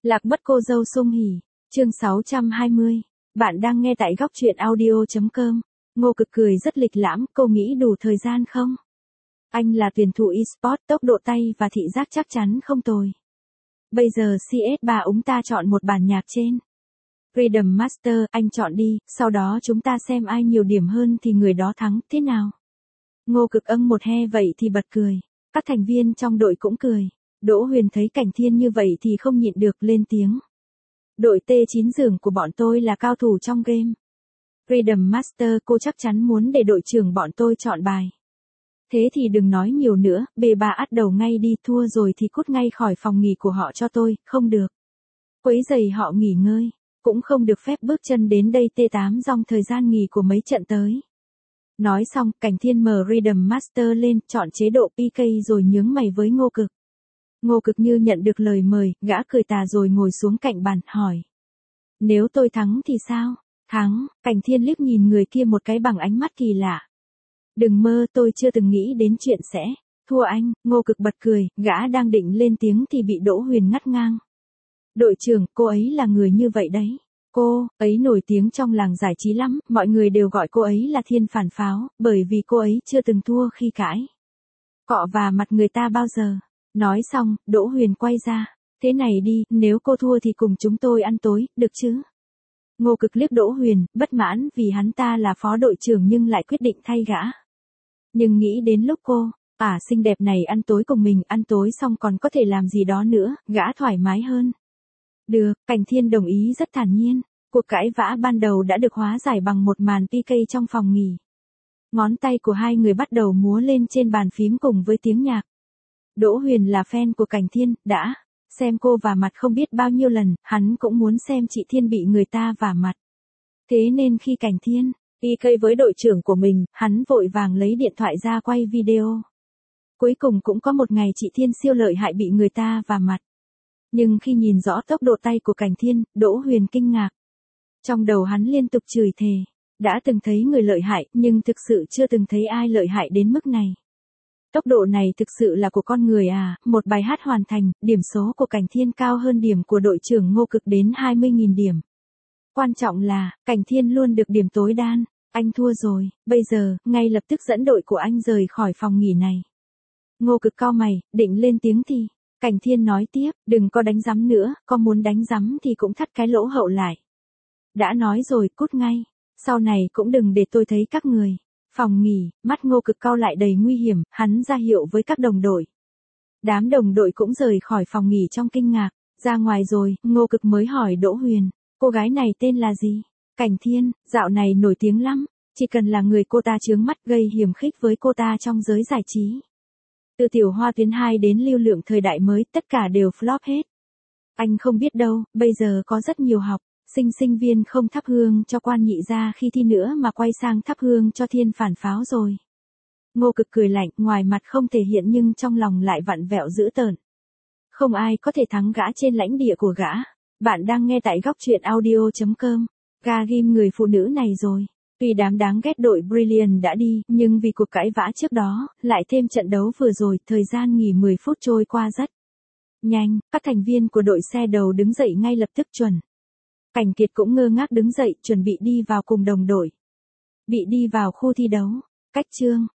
Lạc mất cô dâu Sung Hỉ, chương 620. Bạn đang nghe tại góc truyện audio.com. Ngô Cực cười rất lịch lãm, cô nghĩ đủ thời gian không? Anh là tuyển thủ eSport, tốc độ tay và thị giác chắc chắn không tồi. Bây giờ CS3 chúng ta chọn một bản nhạc trên Rhythm Master, anh chọn đi, sau đó chúng ta xem ai nhiều điểm hơn thì người đó thắng, thế nào? Ngô Cực một he vậy thì bật cười. Các thành viên trong đội cũng cười. Đỗ Huyền thấy Cảnh Thiên như vậy thì không nhịn được lên tiếng. Đội T9 giường của bọn tôi là cao thủ trong game Rhythm Master, cô chắc chắn muốn để đội trưởng bọn tôi chọn bài. Thế thì đừng nói nhiều nữa, B3 ắt đầu ngay đi, thua rồi thì cút ngay khỏi phòng nghỉ của họ cho tôi, không được. Quấy giày họ nghỉ ngơi, cũng không được phép bước chân đến đây T8 trong thời gian nghỉ của mấy trận tới. Nói xong, Cảnh Thiên mở Rhythm Master lên, chọn chế độ PK rồi nhướng mày với Ngô Cực. Ngô Cực như nhận được lời mời, gã cười tà rồi ngồi xuống cạnh bàn, hỏi. Nếu tôi thắng thì sao? Thắng, Cảnh Thiên liếc nhìn người kia một cái bằng ánh mắt kỳ lạ. Đừng mơ, tôi chưa từng nghĩ đến chuyện sẽ thua anh. Ngô Cực bật cười, gã đang định lên tiếng thì bị Đỗ Huyền ngắt ngang. Đội trưởng, cô ấy là người như vậy đấy. Cô ấy nổi tiếng trong làng giải trí lắm, mọi người đều gọi cô ấy là thiên phản pháo, bởi vì cô ấy chưa từng thua khi cãi cọ và mặt người ta bao giờ. Nói xong, Đỗ Huyền quay ra. Thế này đi, nếu cô thua thì cùng chúng tôi ăn tối, được chứ? Ngô Cực liếc Đỗ Huyền, bất mãn vì hắn ta là phó đội trưởng nhưng lại quyết định thay gã. Nhưng nghĩ đến lúc cô, xinh đẹp này ăn tối cùng mình, ăn tối xong còn có thể làm gì đó nữa, gã thoải mái hơn. Được, Cảnh Thiên đồng ý rất thản nhiên. Cuộc cãi vã ban đầu đã được hóa giải bằng một màn PK trong phòng nghỉ. Ngón tay của hai người bắt đầu múa lên trên bàn phím cùng với tiếng nhạc. Đỗ Huyền là fan của Cảnh Thiên, đã xem cô vả mặt không biết bao nhiêu lần, hắn cũng muốn xem chị Thiên bị người ta vả mặt. Thế nên khi Cảnh Thiên PK với đội trưởng của mình, hắn vội vàng lấy điện thoại ra quay video. Cuối cùng cũng có một ngày chị Thiên siêu lợi hại bị người ta vả mặt. Nhưng khi nhìn rõ tốc độ tay của Cảnh Thiên, Đỗ Huyền kinh ngạc. Trong đầu hắn liên tục chửi thề. Đã từng thấy người lợi hại, nhưng thực sự chưa từng thấy ai lợi hại đến mức này. Tốc độ này thực sự là của con người à? Một bài hát hoàn thành, điểm số của Cảnh Thiên cao hơn điểm của đội trưởng Ngô Cực đến 20.000 điểm. Quan trọng là, Cảnh Thiên luôn được điểm tối đan. Anh thua rồi, bây giờ, ngay lập tức dẫn đội của anh rời khỏi phòng nghỉ này. Ngô Cực cau mày, định lên tiếng thì Cảnh Thiên nói tiếp, đừng có đánh giấm nữa, có muốn đánh giấm thì cũng thắt cái lỗ hậu lại. Đã nói rồi, cút ngay, sau này cũng đừng để tôi thấy các người. Phòng nghỉ, mắt Ngô Cực cau lại đầy nguy hiểm, hắn ra hiệu với các đồng đội. Đám đồng đội cũng rời khỏi phòng nghỉ trong kinh ngạc, ra ngoài rồi, Ngô Cực mới hỏi Đỗ Huyền, cô gái này tên là gì? Cảnh Thiên, dạo này nổi tiếng lắm, chỉ cần là người cô ta chướng mắt gây hiểm khích với cô ta trong giới giải trí. Từ Tiểu Hoa Tuyến 2 đến lưu lượng thời đại mới, tất cả đều flop hết. Anh không biết đâu, bây giờ có rất nhiều sinh viên không thắp hương cho quan nhị gia khi thi nữa mà quay sang thắp hương cho thiên phản pháo rồi. Ngô Cực cười lạnh, ngoài mặt không thể hiện nhưng trong lòng lại vặn vẹo dữ tợn. Không ai có thể thắng gã trên lãnh địa của gã. Bạn đang nghe tại góc truyện audio.com. Ga ghim người phụ nữ này rồi. Tuy đám đáng ghét đội Brilliant đã đi, nhưng vì cuộc cãi vã trước đó, lại thêm trận đấu vừa rồi, thời gian nghỉ 10 phút trôi qua rất nhanh. Các thành viên của đội xe đầu đứng dậy ngay lập tức chuẩn. Cảnh Kiệt cũng ngơ ngác đứng dậy, chuẩn bị đi vào cùng đồng đội. Bị đi vào khu thi đấu. Cách chương